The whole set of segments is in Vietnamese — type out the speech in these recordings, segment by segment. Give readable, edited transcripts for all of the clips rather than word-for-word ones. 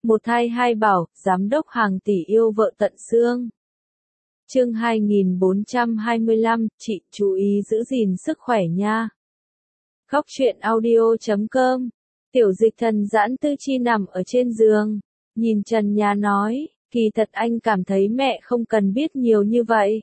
Một thai hai bảo, giám đốc hàng tỷ yêu vợ tận xương. Chương 2425, chị chú ý giữ gìn sức khỏe nha. Khóc chuyện audio.com. Tiểu Dịch Thần giãn tư chi nằm ở trên giường, nhìn trần nhà nói, kỳ thật anh cảm thấy mẹ không cần biết nhiều như vậy.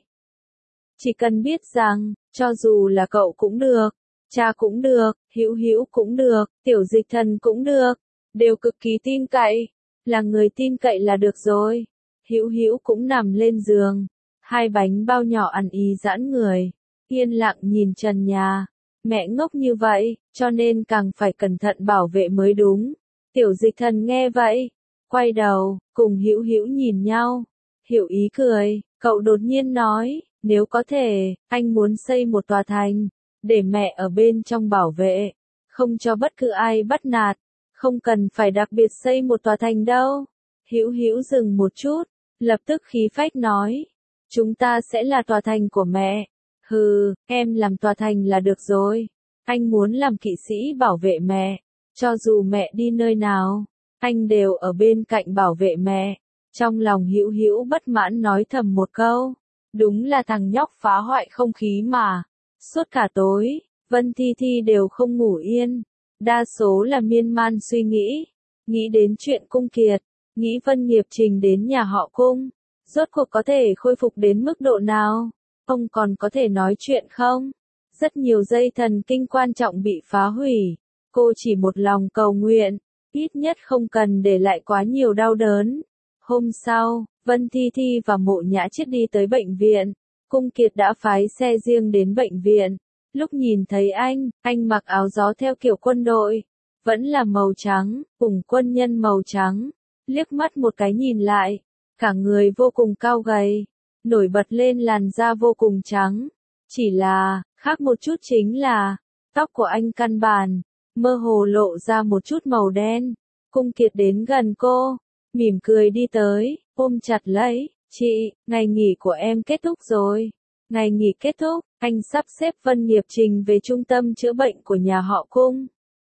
Chỉ cần biết rằng, cho dù là cậu cũng được, cha cũng được, Hữu Hữu cũng được, Tiểu Dịch Thần cũng được, đều cực kỳ tin cậy, là người tin cậy là được rồi. Hữu Hữu cũng nằm lên giường, hai bánh bao nhỏ ăn ý giãn người, yên lặng nhìn trần nhà. Mẹ ngốc như vậy, cho nên càng phải cẩn thận bảo vệ mới đúng. Tiểu Dịch Thần nghe vậy, quay đầu, cùng Hữu Hữu nhìn nhau. Hiểu ý cười, cậu đột nhiên nói, nếu có thể, anh muốn xây một tòa thành, để mẹ ở bên trong bảo vệ, không cho bất cứ ai bắt nạt, không cần phải đặc biệt xây một tòa thành đâu. Hữu Hữu dừng một chút, lập tức khí phách nói, chúng ta sẽ là tòa thành của mẹ. Hừ, em làm tòa thành là được rồi. Anh muốn làm kỵ sĩ bảo vệ mẹ. Cho dù mẹ đi nơi nào, anh đều ở bên cạnh bảo vệ mẹ. Trong lòng Hữu Hữu bất mãn nói thầm một câu. Đúng là thằng nhóc phá hoại không khí mà. Suốt cả tối, Vân Thi Thi đều không ngủ yên. Đa số là miên man suy nghĩ. Nghĩ đến chuyện Cung Kiệt. Nghĩ Vân Nghiệp Trình đến nhà họ Cung. Rốt cuộc có thể khôi phục đến mức độ nào? Ông còn có thể nói chuyện không? Rất nhiều dây thần kinh quan trọng bị phá hủy. Cô chỉ một lòng cầu nguyện, ít nhất không cần để lại quá nhiều đau đớn. Hôm sau, Vân Thi Thi và Mộ Nhã Chiết đi tới bệnh viện. Cung Kiệt đã phái xe riêng đến bệnh viện. Lúc nhìn thấy anh mặc áo gió theo kiểu quân đội. Vẫn là màu trắng, cùng quân nhân màu trắng. Liếc mắt một cái nhìn lại, cả người vô cùng cao gầy. Nổi bật lên làn da vô cùng trắng. Chỉ là, khác một chút chính là, tóc của anh căn bản, mơ hồ lộ ra một chút màu đen. Cung Kiệt đến gần cô, mỉm cười đi tới, ôm chặt lấy, chị, ngày nghỉ của em kết thúc rồi. Ngày nghỉ kết thúc, anh sắp xếp Vân Nghiệp Trình về trung tâm chữa bệnh của nhà họ Cung.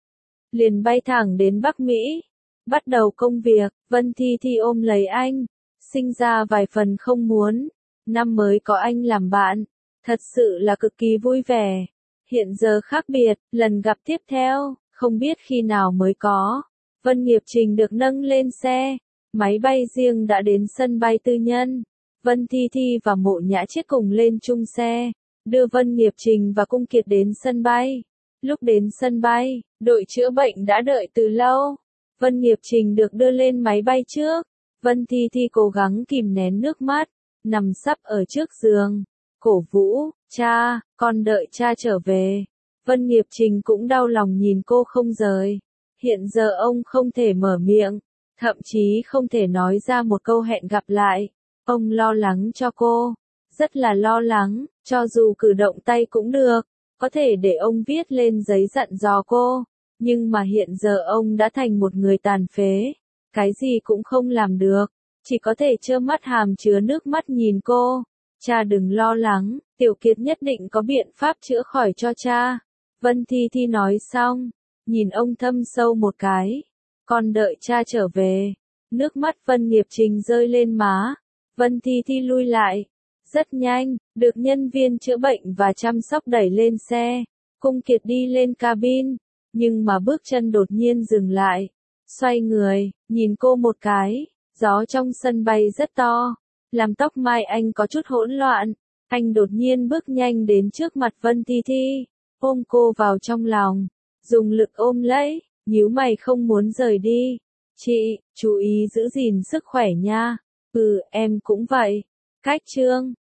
Liền bay thẳng đến Bắc Mỹ, bắt đầu công việc. Vân Thi Thi ôm lấy anh, sinh ra vài phần không muốn. Năm mới có anh làm bạn, thật sự là cực kỳ vui vẻ. Hiện giờ khác biệt, lần gặp tiếp theo, không biết khi nào mới có. Vân Nghiệp Trình được nâng lên xe, máy bay riêng đã đến sân bay tư nhân. Vân Thi Thi và Mộ Nhã Chiết cùng lên chung xe, đưa Vân Nghiệp Trình và Cung Kiệt đến sân bay. Lúc đến sân bay, đội chữa bệnh đã đợi từ lâu. Vân Nghiệp Trình được đưa lên máy bay trước. Vân Thi Thi cố gắng kìm nén nước mắt, nằm sấp ở trước giường, cổ vũ, cha, con đợi cha trở về. Vân Nghiệp Trình cũng đau lòng nhìn cô không rời. Hiện giờ ông không thể mở miệng, thậm chí không thể nói ra một câu hẹn gặp lại. Ông lo lắng cho cô, rất là lo lắng, cho dù cử động tay cũng được, có thể để ông viết lên giấy dặn dò cô. Nhưng mà hiện giờ ông đã thành một người tàn phế, cái gì cũng không làm được. Chỉ có thể trơ mắt hàm chứa nước mắt nhìn cô. Cha đừng lo lắng, Tiểu Kiệt nhất định có biện pháp chữa khỏi cho cha. Vân Thi Thi nói xong, nhìn ông thâm sâu một cái. Con đợi cha trở về. Nước mắt Vân Nghiệp Trình rơi lên má. Vân Thi Thi lui lại. Rất nhanh, được nhân viên chữa bệnh và chăm sóc đẩy lên xe. Cung Kiệt đi lên cabin, nhưng mà bước chân đột nhiên dừng lại. Xoay người, nhìn cô một cái. Gió trong sân bay rất to, làm tóc mai anh có chút hỗn loạn. Anh đột nhiên bước nhanh đến trước mặt Vân Thi Thi, ôm cô vào trong lòng, dùng lực ôm lấy, nhíu mày không muốn rời đi. Chị, chú ý giữ gìn sức khỏe nha. Ừ, em cũng vậy. Cách chương